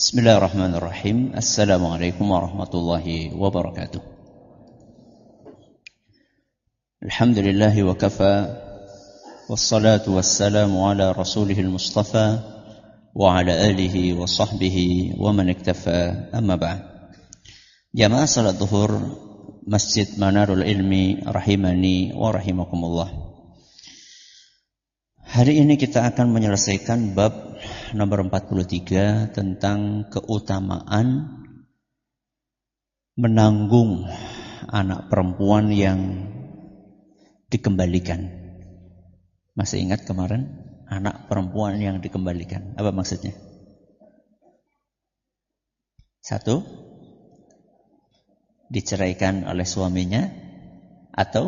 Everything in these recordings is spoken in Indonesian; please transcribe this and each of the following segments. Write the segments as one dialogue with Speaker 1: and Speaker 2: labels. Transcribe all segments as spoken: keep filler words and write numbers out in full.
Speaker 1: Bismillahirrahmanirrahim. Assalamualaikum warahmatullahi wabarakatuh. Alhamdulillahi wa kafa, wassalatu wassalamu ala rasulihil mustafa wa ala alihi wa sahbihi wa man iktafa, amma ba'd. Jamaah salat zuhur Masjid Manarul Ilmi rahimani wa rahimakumullah. Hari ini kita akan menyelesaikan bab nomor empat puluh tiga tentang keutamaan menanggung anak perempuan yang dikembalikan. Masih ingat kemarin anak perempuan yang dikembalikan? Apa maksudnya? Satu, diceraikan oleh suaminya, atau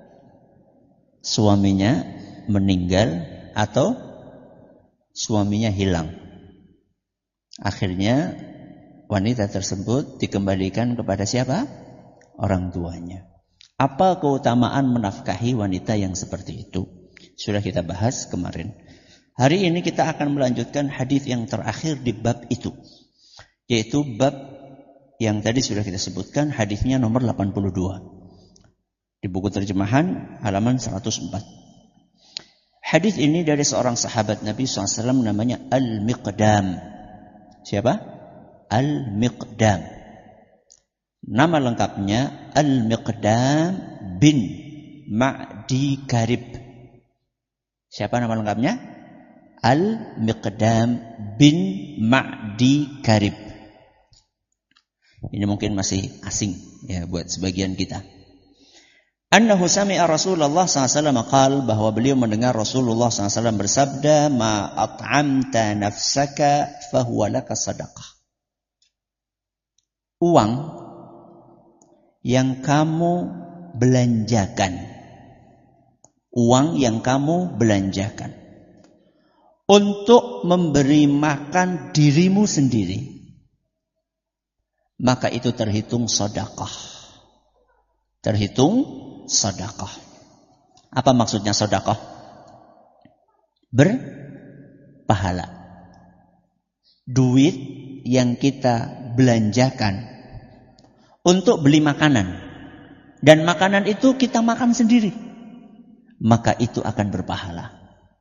Speaker 1: suaminya meninggal, atau suaminya hilang. Akhirnya wanita tersebut dikembalikan kepada siapa? Orang tuanya. Apa keutamaan menafkahi wanita yang seperti itu? Sudah kita bahas kemarin. Hari ini kita akan melanjutkan hadis yang terakhir di bab itu, yaitu bab yang tadi sudah kita sebutkan, hadisnya nomor delapan puluh dua di buku terjemahan halaman seratus empat. Hadis ini dari seorang sahabat Nabi shallallahu alaihi wasallam namanya Al-Miqdam. Siapa? Al-Miqdam. Nama lengkapnya Al-Miqdam bin Ma'di Karib. Siapa nama lengkapnya? Al-Miqdam bin Ma'di Karib. Ini mungkin masih asing ya buat sebagian kita. Annahu sami'a Rasulullah sallallahu alaihi wasallam qala, bahwa beliau mendengar Rasulullah sallallahu alaihi wasallam bersabda, ma at'amta nafsaka fahuwa laka sadaqah. Uang yang kamu belanjakan, uang yang kamu belanjakan untuk memberi makan dirimu sendiri, maka itu terhitung sedekah. Terhitung sedekah. Apa maksudnya sedekah? Berpahala. Duit yang kita belanjakan untuk beli makanan, dan makanan itu kita makan sendiri, maka itu akan berpahala.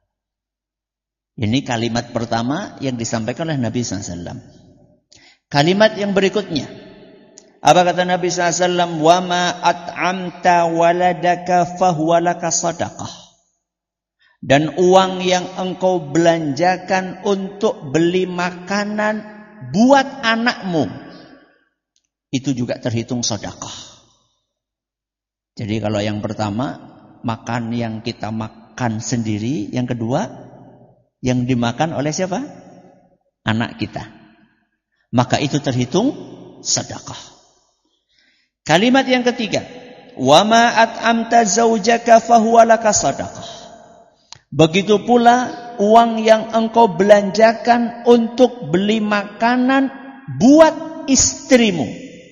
Speaker 1: Ini kalimat pertama yang disampaikan oleh Nabi sallallahu alaihi wasallam. Kalimat yang berikutnya, apa kata Nabi sallallahu alaihi wasallam? Wa ma at'amta waladaka fahuwa laka sadaqah. Dan uang yang engkau belanjakan untuk beli makanan buat anakmu, itu juga terhitung sedekah. Jadi kalau yang pertama, makan yang kita makan sendiri. Yang kedua, yang dimakan oleh siapa? Anak kita. Maka itu terhitung sedekah. Kalimat yang ketiga, wa ma at'amta zaujaka fahuwa laka sadaqah. Begitu pula uang yang engkau belanjakan untuk beli makanan buat istrimu.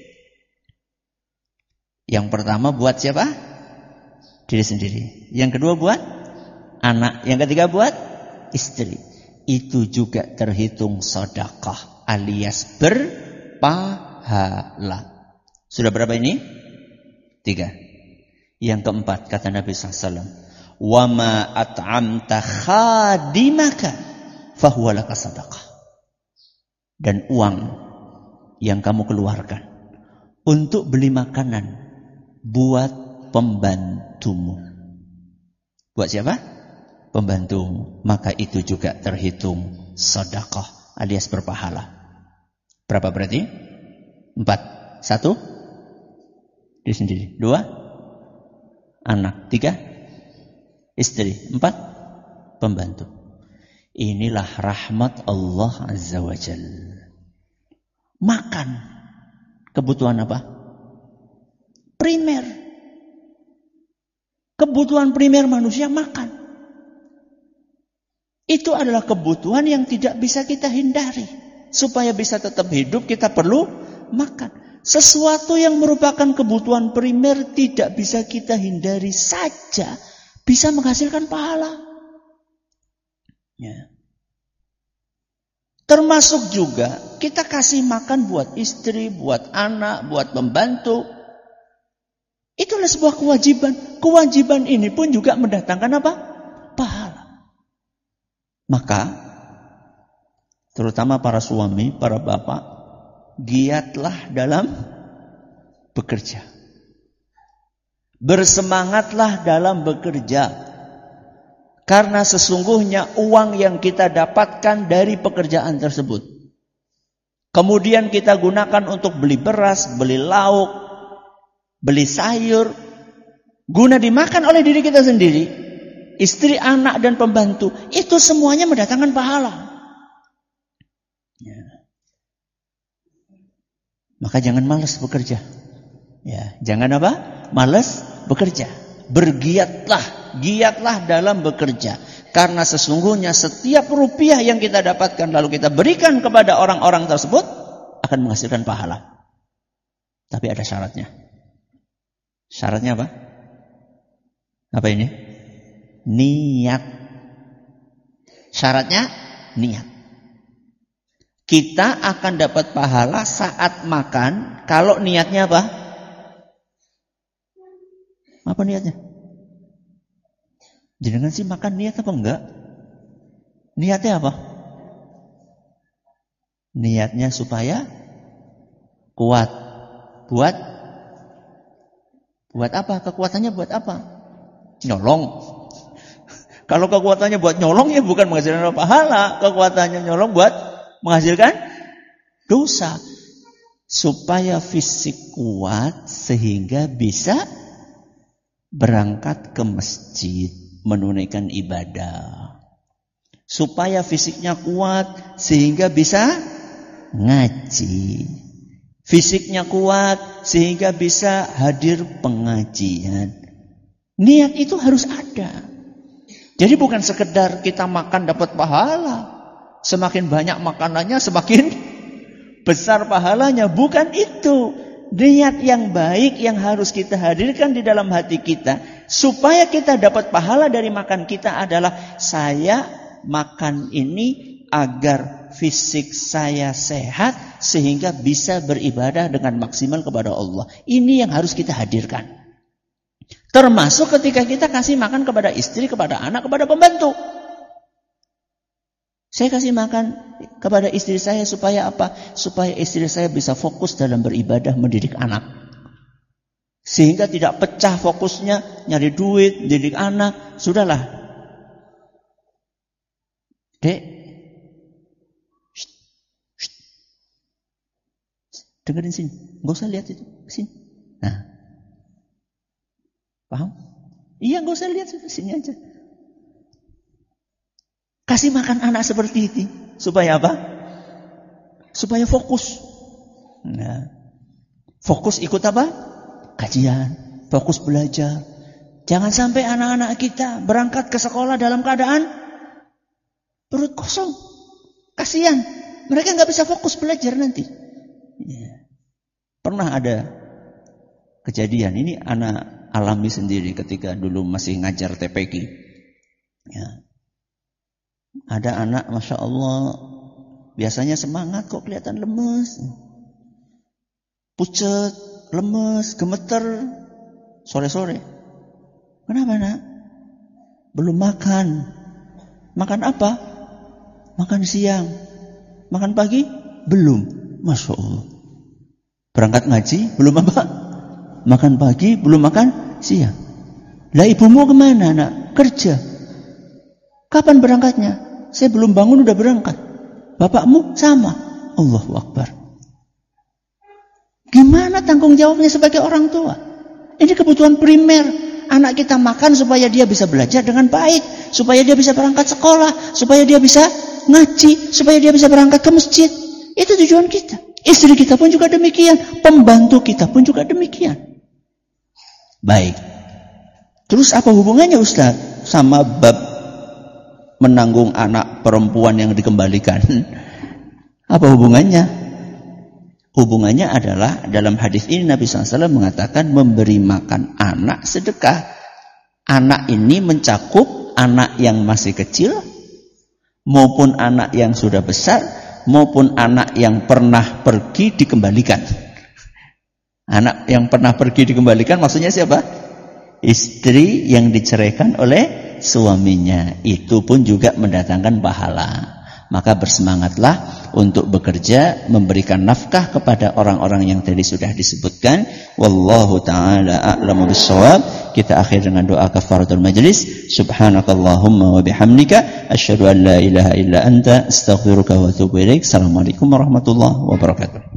Speaker 1: Yang pertama buat siapa? Diri sendiri. Yang kedua buat anak. Yang ketiga buat istri. Itu juga terhitung sedekah alias berpahala. Sudah berapa ini? Tiga. Yang keempat kata Nabi sallallahu alaihi wasallam, wa ma at'amta khadimaka fahuwa laka sadaqah. Dan uang yang kamu keluarkan untuk beli makanan buat pembantumu. Buat siapa? Pembantumu. Maka itu juga terhitung sedekah alias berpahala. Berapa berarti? Empat. Satu, diri sendiri. Dua, anak. Tiga, istri. Empat, pembantu. Inilah rahmat Allah Azza wa Jalla. Makan. Kebutuhan apa? Primer. Kebutuhan primer manusia makan. Itu adalah kebutuhan yang tidak bisa kita hindari. Supaya bisa tetap hidup kita perlu makan. Sesuatu yang merupakan kebutuhan primer tidak bisa kita hindari saja bisa menghasilkan pahala. Ya. Termasuk juga kita kasih makan buat istri, buat anak, buat pembantu. Itulah sebuah kewajiban. Kewajiban ini pun juga mendatangkan apa? Pahala. Maka, terutama para suami, para bapak, giatlah dalam bekerja. Bersemangatlah dalam bekerja. Karena sesungguhnya uang yang kita dapatkan dari pekerjaan tersebut, kemudian kita gunakan untuk beli beras, beli lauk, beli sayur, guna dimakan oleh diri kita sendiri, istri, anak, dan pembantu. Itu semuanya mendatangkan pahala. Ya. Maka jangan malas bekerja. Ya, jangan apa? Malas bekerja. Bergiatlah. Giatlah dalam bekerja. Karena sesungguhnya setiap rupiah yang kita dapatkan lalu kita berikan kepada orang-orang tersebut akan menghasilkan pahala. Tapi ada syaratnya. Syaratnya apa? Apa ini? Niat. Syaratnya niat. Kita akan dapat pahala saat makan kalau niatnya apa? Apa niatnya? Jenengan sih makan niat apa enggak? Niatnya apa? Niatnya supaya kuat. Buat buat apa? Kekuatannya buat apa? Nyolong. Kalau kekuatannya buat nyolong ya bukan menghasilkan pahala. Kekuatannya nyolong buat menghasilkan dosa. Supaya fisik kuat sehingga bisa berangkat ke masjid. Menunaikan ibadah. Supaya fisiknya kuat sehingga bisa ngaji. Fisiknya kuat sehingga bisa hadir pengajian. Niat itu harus ada. Jadi bukan sekedar kita makan dapat pahala. Semakin banyak makanannya semakin besar pahalanya. Bukan itu. Niat yang baik yang harus kita hadirkan di dalam hati kita supaya kita dapat pahala dari makan kita adalah saya makan ini agar fisik saya sehat sehingga bisa beribadah dengan maksimal kepada Allah. Ini yang harus kita hadirkan. Termasuk ketika kita kasih makan kepada istri, kepada anak, kepada pembantu. Saya kasih makan kepada istri saya supaya apa? Supaya istri saya bisa fokus dalam beribadah mendidik anak. Sehingga tidak pecah fokusnya nyari duit, mendidik anak. Sudahlah. Dek. Shh. Shh. Dengerin sini. Gak usah lihat itu. Sini. Nah. Paham? Iya, gak usah lihat sini aja. Kasih makan anak seperti itu. Supaya apa? Supaya fokus. Nah, fokus ikut apa? Kajian. Fokus belajar. Jangan sampai anak-anak kita berangkat ke sekolah dalam keadaan perut kosong. Kasihan. Mereka nggak bisa fokus belajar nanti. Ya. Pernah ada kejadian. Ini anak alami sendiri ketika dulu masih ngajar T P Q. Ya. Ada anak, Masya Allah, biasanya semangat kok kelihatan lemes. Pucet, lemes, gemeter, sore-sore. Kenapa nak? Belum makan. Makan apa? Makan siang. Makan pagi? Belum. Masya Allah. Berangkat ngaji, belum apa? Makan pagi, belum makan siang. Lah ibumu kemana nak? Kerja. Kapan berangkatnya? Saya belum bangun udah berangkat. Bapakmu sama. Allahu Akbar. Gimana tanggung jawabnya sebagai orang tua? Ini kebutuhan primer. Anak kita makan supaya dia bisa belajar dengan baik. Supaya dia bisa berangkat sekolah. Supaya dia bisa ngaji. Supaya dia bisa berangkat ke masjid. Itu tujuan kita. Istri kita pun juga demikian. Pembantu kita pun juga demikian. Baik. Terus apa hubungannya Ustaz sama bab menanggung anak perempuan yang dikembalikan? Apa hubungannya? Hubungannya adalah dalam hadis ini Nabi shallallahu alaihi wasallam mengatakan memberi makan anak sedekah. Anak ini mencakup anak yang masih kecil maupun anak yang sudah besar maupun anak yang pernah pergi dikembalikan. Anak yang pernah pergi dikembalikan maksudnya siapa? Istri yang diceraikan oleh suaminya. Itu pun juga mendatangkan pahala. Maka bersemangatlah untuk bekerja, memberikan nafkah kepada orang-orang yang tadi sudah disebutkan. Wallahu ta'ala a'lamu bissawab. Kita akhir dengan doa kafaratul majlis. Subhanakallahumma wa bihamdika asyhadu an la ilaha illa anta astaghfiruka wa atubu ilaik. Assalamualaikum warahmatullahi wabarakatuh.